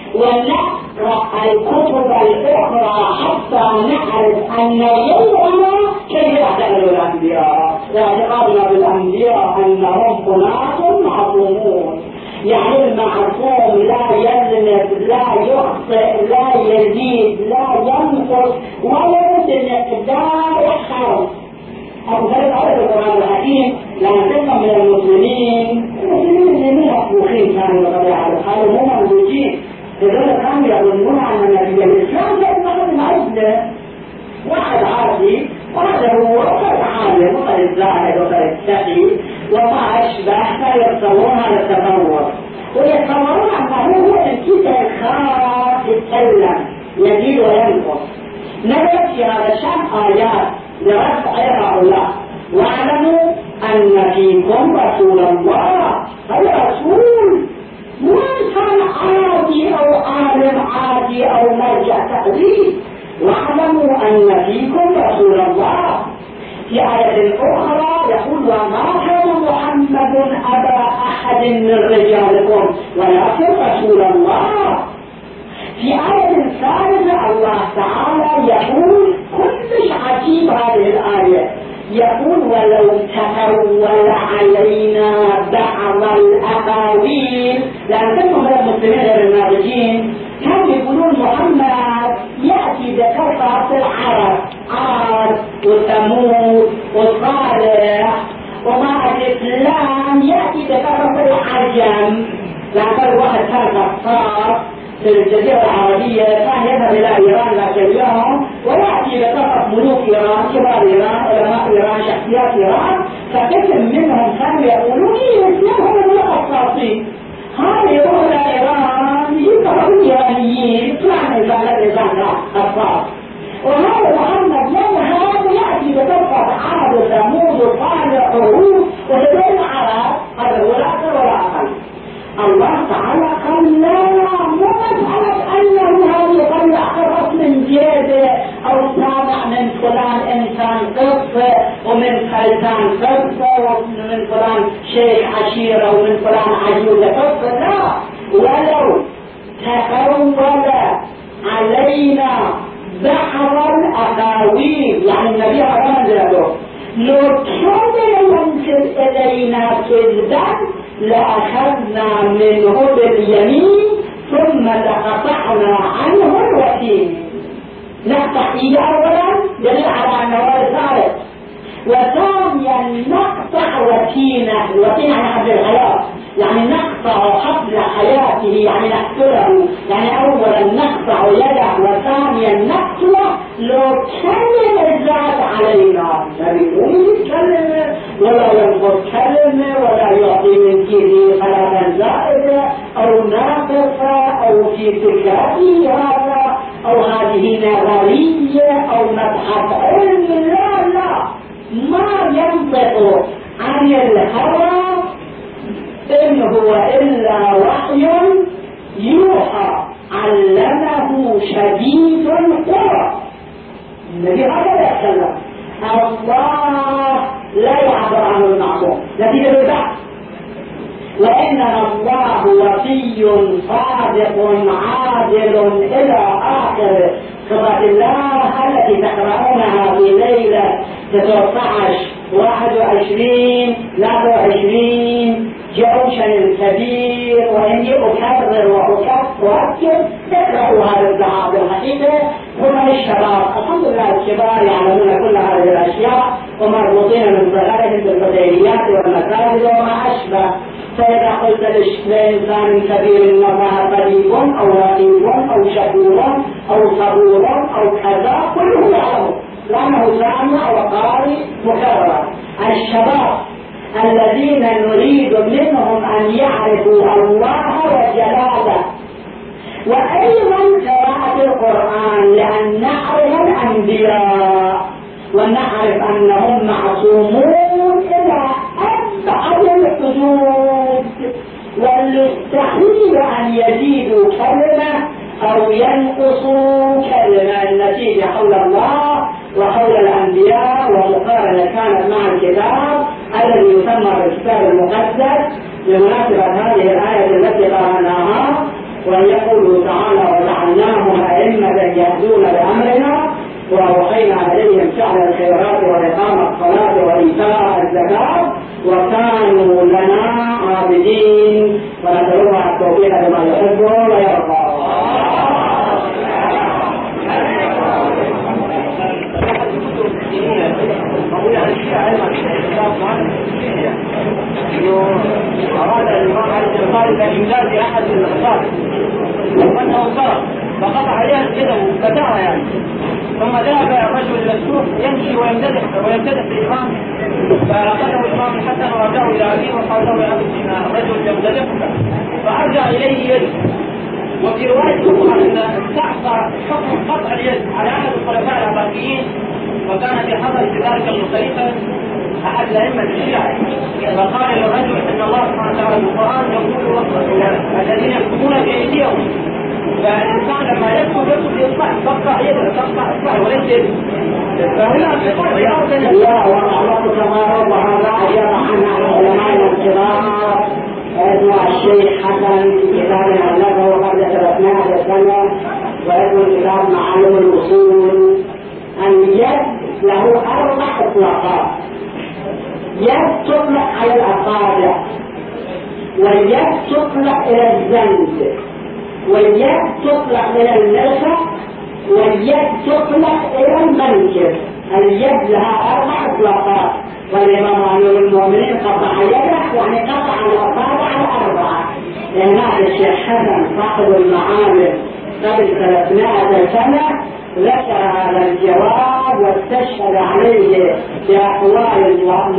ونقرأ الكتب الأخرى حتى نعرف أن غيرنا كيف يعتقد بالأنبياء. اعتقادنا بالأنبياء أنهم أناس معصومون، يعني المعصوم لا يذنب لا يخطئ لا يزيد لا ينقص ولا بمقدار حرف. أبو ذلك عرف القرآن الحكيم لما تفهم من المسلمين اللي من مخلوقين كانوا بطبيعة الحال هم موجودين، لذلك كانوا يظنون أن نبي الإسلام لا يتخذ معزة واحد عادي، وهذا هو وقد عالم وقد زاهد وقد اتقي وما أشبه، فيتصورون هذا التصور ويتصورون أنه هو الكتاب الخاص يتكلم يزيد وينقص. نزلت في هذا الشأن آيات لرفع هؤلاء، واعلموا أن فيكم رسول الله. هذا رسول مو إنسان عادي أو عالم عادي أو مرجع تقليد. واعلموا أن فيكم رسول الله. في آية أخرى يقول وما كان محمد أبا أحد من رجالكم ولكن رسول الله. في آية ثالثة الله تعالى يقول كلش عجيب هذه الآية، يقول ولو تقول علينا بعض الأقاويل، لأن كانوا من المسلمين غير الناضجين كانوا يقولون محمد يأتي بكثرة العرب، عاد وثمود وصالح ومع الإسلام يأتي بكثرة العجم، لأن الواحد كان غفار في الجزيرة العربية كان يذهب إلى إيران ذاك اليوم ويأتي بكثرة ملوك إيران، كبار إيران، علماء إيران، شخصيات إيران، فكثير منهم كانوا يقولون الإسلام هو القصاصين، هذا يروح إلى إيران يذهب الإيرانيين فلان إنسان قصاص، وهذا محمد يذهب يأتي بكثرة عاد وثمود وصالح وهود وهذول العرب، هذا هو لا أكثر ولا أقل. الله تعالى قال لا مو مسألة أنه هذا يطلع قصص من جيبه أو سامع من فلان إنسان قصة ومن فلان قصة ومن فلان شيخ عشيرة ومن فلان عجوزة قصة، لا. ولو تقول علينا بعض الأقاويل، يعني النبي عليه الصلاة لو كان ينزل إلينا كذبا لأخذنا منه باليمين ثم لقطعنا عنه الوتين. نقطع إيده أولا دليل على أنه ثالث، وثانيا نقطع وتينه. الوتين يعني حبل الحياة، يعني نقطع حبل حياته، يعني نقتله، يعني أولا نقطع يده وثانيا نقتله. لو كلمة الذات علينا نبي يتكلم ولا ينقض كلمة ولا يعطي من كذي خلاقا زائدة أو ناقصة أو في فكرته هذا أو هذه نظرية أو مبحث علم، لا لا، ما ينطق عن الهوى إن هو إلا وحي يوحى علمه شديد القوى. النبي هذا يتكلم، الله لا يعبر عن المعصوم نتيجة البحث، وإنما الله وفي صادق عادل إلى آخر صفات الله التي تقرؤونها في ليلة 19 21 23 جوشن الكبير. وإني أكرر وأؤكد اقرأوا هذا الدعاء بالحقيقة. هم الشباب الحمد لله الشباب يعلمون كل هذه الأشياء ومربوطين من صغرهم بالبديهيات والمساجد وما أشبه. فإذا قلت لإنسان كبير إن الله قريب أو رقيب أو شكور أو صبور أو كذا كله يعلمه لأنه سامع وقارئ مكرر. الشباب الذين نريد منهم أن يعرفوا الله وجلاله، وأيضا قراءة القرآن لأن نعرف الأنبياء ونعرف أنهم معصومون إلى أبعد الحدود، والمستحيل أن يزيدوا كلمة أو ينقصوا كلمة. النتيجة حول الله وحول الأنبياء، ومقارنة كانت مع الكتاب الذي يسمى بالكتاب المقدس بمناسبة هذه الآية التي قرأناها، ويقول تعالى: وجعلناهم أئمة يهدون بأمرنا وأوحينا إليهم فعل الخيرات وإقام الصلاة وإيتاء الزكاة وكانوا لنا عابدين. ونسأل الله التوفيق لما يحب ويرضى. أراد الإمام علي بن طالب أن يجازي أحد الأخطاء وأنه سرق فقطع عليه يده فتاوى يعني، ثم ذهب الرجل إلى السوق يمشي ويمتدح بالإمام، فلقده الإمام الحسن ورجعه إلى أبيه وقال له: يا أبي إن الرجل يمتدح، فأرجع إليه يده. وفي رواية أخرى أن استعصى حكم قطع اليد على أحد الخلفاء العباسيين، وكان في حضر ذلك الخليفة أحد الأئمة الشيعة، فقال للرجل: إن الله سبحانه وتعالى في القرآن يقول الذين يكتبون بأيديهم، فالإنسان لما يكتب بإصبع تقطع يده، تقطع إصبعه وليس يده. فهنا لا وعلمت كما وضع هذا أيضا عن العلماء الكبار ويدعو الشيخ حسن في كتاب ألفه قبل 300 سنة، ويدعو كتاب معالم الأصول. اليد له 4 إطلاقات: يد تطلق على الأصابع، واليد تطلق إلى الزند، واليد تطلق إلى المرفق، واليد تطلق إلى المنكب. اليد لها 4 إطلاقات، والإمام أمير المؤمنين قطع يده يعني قطع الأصابع ال4. لأن هذا الشيخ حسن صاحب المعالم قبل 300 سنة ذكر هذا الجواب واستشهد عليه بأقوال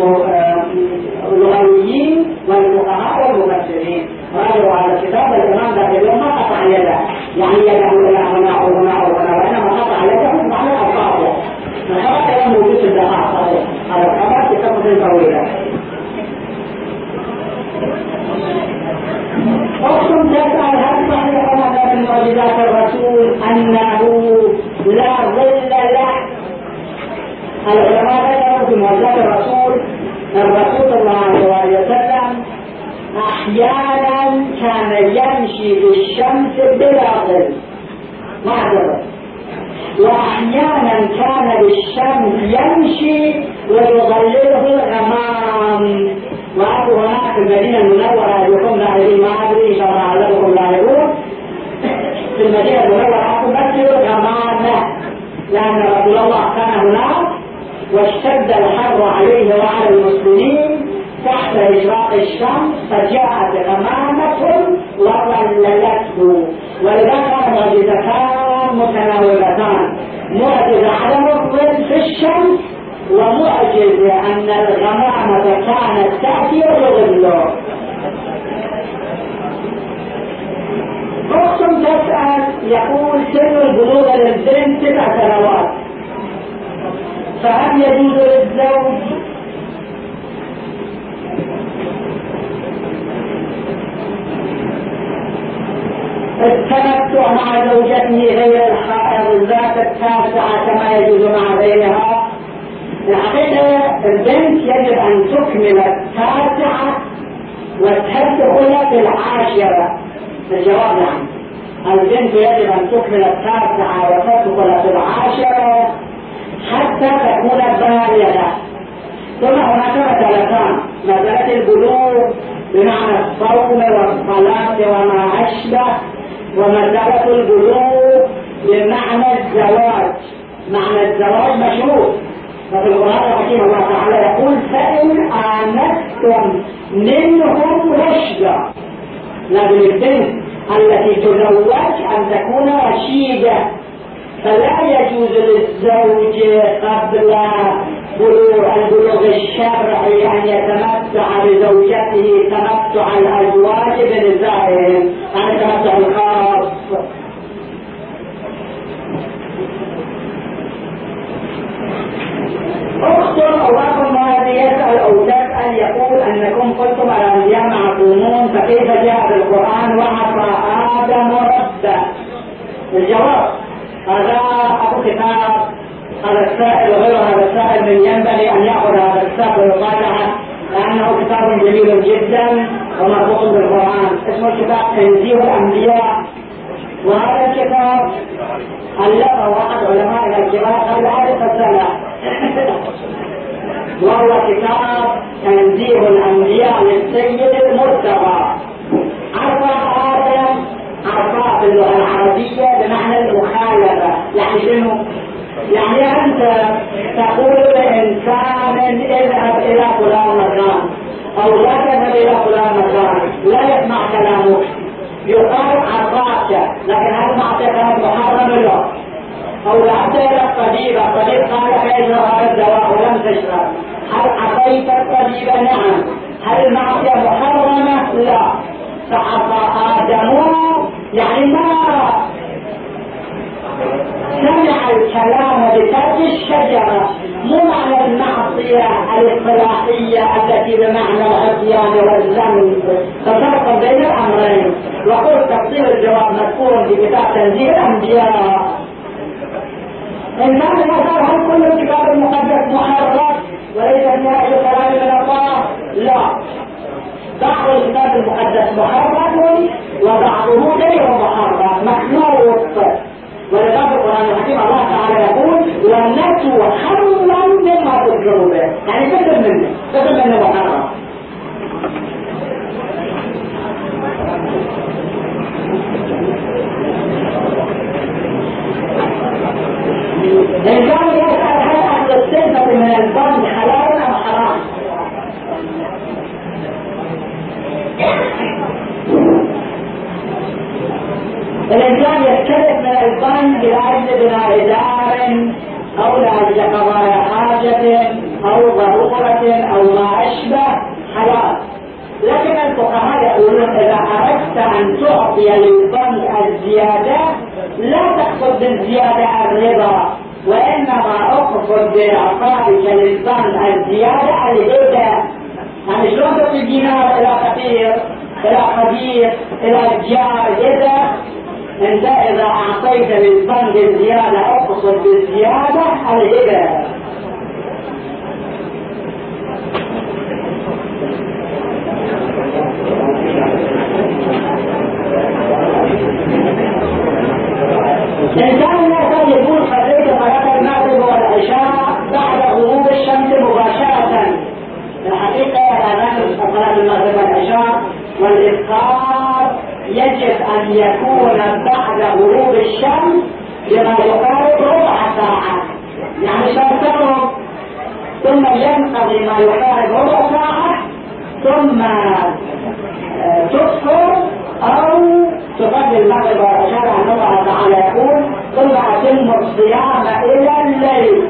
اللغويين والفقهاء والمفسرين. وهذا على كتاب الإمام ذاك اليوم ما قطع يده يعني يده إلى هنا وهنا وهنا، وإنما قطع يده معنى الأصابع. فهذا كلام موجود في الدقائق على الخبر في قصة طويلة. أقسم تسأل هل صحيح هذا من معجزات الرسول أنه لا ظل له؟ العلماء ذكروا في معجزات الرسول صلى الله عليه وسلم أحيانا كان يمشي بالشمس بلا ظل مع ظل، وأحيانا كان بالشمس يمشي ويظلله الغمام. وأبو هناك في المدينة المنورة يقوم لاعبين، ما أدري إن شاء الله أعلمكم لاعبون في المدينة المنورة تمثل الغمامة، لأن رسول الله كان هناك واشتد الحر عليه وعلى المسلمين تحت إشراق الشمس، فجاءت غمامة وظللته. ولذا كان معجزتان متناولتان: معجزة عدم الظل في الشمس، ومعجزة أن الغمامة كانت تأتي وتظله. أقسم تسأل يقول سن البلوغ للبنت 9 سنوات، فهل يجوز للزوج التمتع مع زوجته غير الحائض ذات 9 كما يجوز مع غيرها؟ الحقيقة البنت يجب أن تكمل 9 وتدخل في 10. الجواب نعم، البنت يجب أن تكمل 9 وتدخل في 10 حتى تكون بالغة. ثم هناك مسألتان: مسألة البلوغ بمعنى الصوم والصلاة وما أشبه، ومسألة البلوغ بمعنى الزواج. معنى الزواج مشروط، ففي القرآن الحكيم الله تعالى يقول: فإن آنستم منهم رشدا. لكن البنت التي تزوج أن تكون رشيدة، فلا يجوز للزوج قبل البلوغ الشرعي أن يتمتع بزوجته تمتع الأزواج بنزاعهم عن التمتع الخاص. أنكم قلتم الأنبياء معصومون فكيف جاء بالقرآن وعصى آدم ربه؟ الجواب هذا أبو كتاب هذا السائل وغير هذا السائل من ينبغي أن يأخذ هذا الكتاب ويراجعه لأنه كتاب جميل جدا ومربوط بالقرآن. اسمه كتاب تنزيه الأنبياء، وهذا الكتاب ألفه أحد علمائنا الكبار قبل 1000 سنة وهو كتاب تنزيه الأنبياء للسيد المرتضى. عرف آدم عرفاء باللغة العربية بمعنى المخالفة. يعني شنو؟ يعني أنت تقول لإنسان اذهب إلى فلان مكان أو لا تذهب إلى فلان مكان، لا يسمع كلامك، يقال عرفاك، لكن هل معتقد محرم له؟ أو ذهبت إلى الطبيب، الطبيب قال لك اشرب هذا الدواء ولم تشرب، هل عصيت الطبيب؟ نعم. هل المعصية محرمة؟ لا. فعصى آدم يعني ما سمع الكلام بترك الشجرة، مو معنى المعصية الاصطلاحية التي بمعنى العصيان والذنب، ففرق بين الأمرين. وقلت تفصيل الجواب مذكور في كتاب تنزيه الأنبياء. إن كان الأثار هل كل الكتاب المقدس محرف وليس فيها أي كلام من الله؟ لا. بعض الكتاب المقدس محرف وبعضه غير محرف مخلوق. ولذلك القرآن الحكيم الله تعالى يقول ونسوا حظا مما ذكروا به، يعني كثر منه محرم. الإنسان يسأل هل أهل السنة من الظن حلال أم حرام؟ الإنسان يختلف من الظن لأجل بناء دار أو لأجل قضاء حاجة أو ضرورة أو ما أشبه حلال. لكن الفقهاء يقولون إذا أردت أن تعطي للظن الزيادة لا تقصد بالزيادة الرضا، وإنما أقصد بإعطائك للظن الزيادة الهدى. يعني شلون تعطي دينار إلى فقير إلى قدير إلى جار هدى؟ انت اذا اعطيت للظن الزيادة اقصد بالزيادة الهبة. الانسان لا يقول صليت صلاة المغرب والعشاء بعد غروب الشمس مباشرة. الحقيقة اذان صلاة المغرب والعشاء والافطار يجب أن يكون بعد غروب الشمس بما يقارب ربع ساعة، يعني تغرب ثم ينقضي ما يقارب ربع ساعة ثم تفطر أو تصلي المغرب والعشاء. لأن الله تعالى يقول ثم أتم الصيام إلى الليل.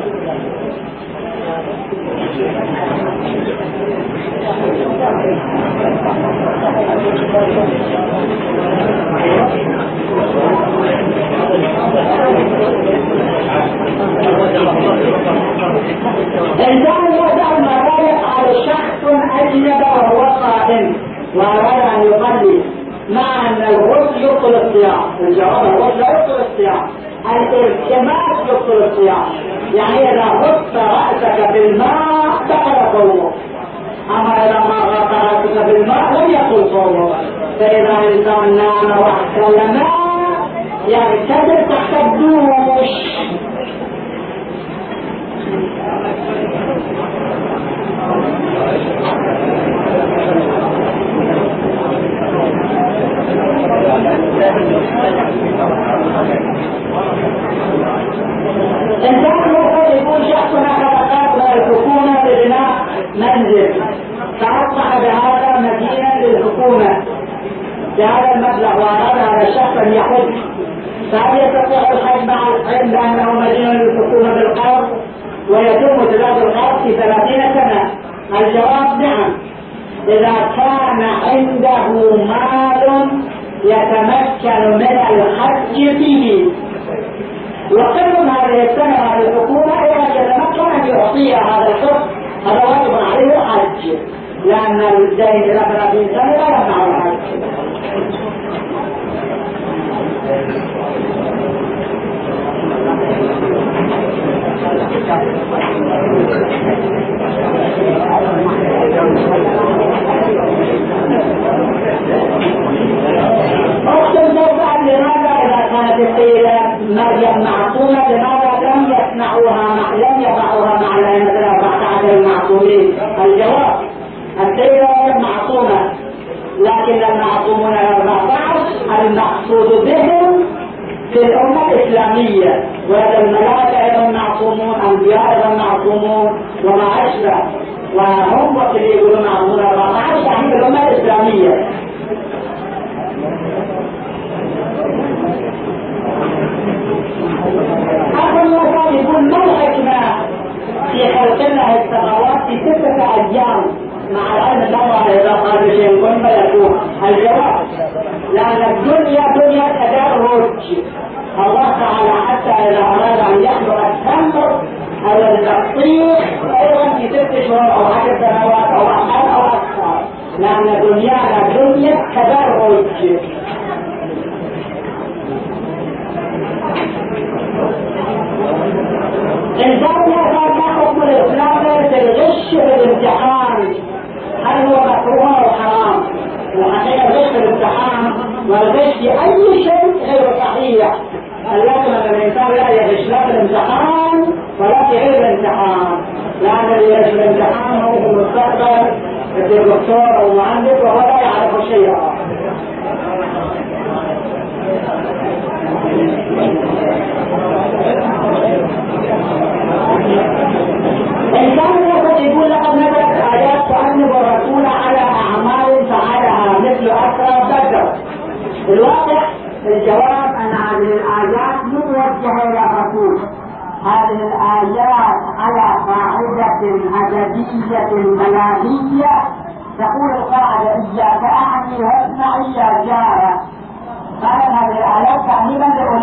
الإنسان يوضع المضايق على شخص أجنب وهو قائم وأراد أن يصلي مع أن الغسل يبطل الصيام. الجواب الغسل لا يبطل الصيام، الارتماس يبطل الصيام. يعني إذا غسلت رأسك بالماء بطل صومك، أما إذا ما غسلت رأسك بالماء لم يبطل صومك. فإذا الإنسان نام واحتلم يعتذر تحت الدوش. إنسان يكون شخص أخذ من الحكومة لبناء منزل، فأصبح بهذا مدينة للحكومة بهذا المبلغ، وأراد هذا الشخص أن يحج، فهل يستطيع الحج مع العلم بأنه مدينة للحكومة بالقرض ويتم سداد القرض في 30 سنة؟ الجواب نعم، إذا كان عنده مال يتمكن من الحج فيه. وقبل هذه السنة هذه الحكومة إذا تتمكن أن يعطيها هذا الشخص هذا واجب عليه الحج. لأن الدين إلى 30 سنة لا يمنع الحج. أختم توقع لماذا إذا كانت السيدة مريم معصومة لماذا لم يضعوها مع الأئمة 14 المعصومين؟ الجواب: السيدة مريم معصومة، لكن المعصومون 14 المقصود بهم في الأمة الإسلامية، وهذا الملائكة أيضا معصومون، أنبياء أيضا معصومون وما أشبه، وهم وقت اللي يقولون معصومون 14 يعني في الأمة الإسلامية. أخذ الله يقول ما الحكمة في خلق الله السماوات في 6 أيام مع العلم الله إذا قال شيء كن فيكون؟ الجواب: لأن الدنيا دنيا تدرج. الله تعالى حتى إذا أراد أن يخلق التمر أو البطيخ أيضا في 6 شهور أو 10 سنوات أو أقل أو أكثر، لأن دنيانا دنيا تدرج. الزاوية ما حكم الإسلام في الغش في الامتحان؟ هل هو مكروه أو حرام؟ الحقيقة الغش في الامتحان والغش في أي شيء غير صحيح. لكن الإنسان لا يغش لا في الامتحان ولا في غير الامتحان، لأن اللي يغش في الامتحان هو في المستقبل دكتور أو مهندس وهو لا يعرف شيئا. الإنسان يقول لقد نزلت آيات تؤنب الرسول على أعمال فعلها مثل أسرى بدر. الواقع الجواب أن هذه الآيات موجهة إلى الرسول. هذه الآيات على قاعدة أدبية بلاغية تقول القاعدة: إياك أعني واسمعي يا جارة. قال هذه الآيات تعني من